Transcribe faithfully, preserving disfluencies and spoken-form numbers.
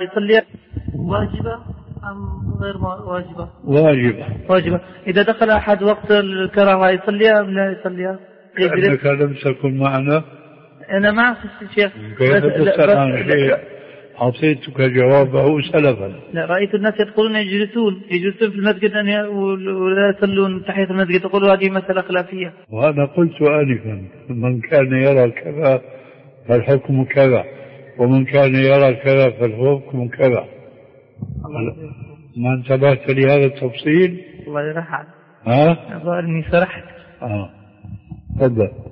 يصلي واجبة أم غير واجبة؟ واجبة. واجبة. إذا دخل أحد وقت الكراهة يصليها أم لا يصليها؟ أنك لم تكن معنا. أنا معك الشيخ. أعطيتك جوابه سلفا. لا، رأيت الناس يدخلون يجلسون يجلسون في المسجد أن ولا يصلون تحية المسجد، يقولوا هذه مسألة خلافية. وأنا قلت آنفا من كان يرى كذا فالحكم كذا، ومن كان يرى كذا فالحكم كذا. ما انتبهت لهذا التفصيل؟ الله يرحم. ها؟ أظهر إني سرحت. آه. تفضل.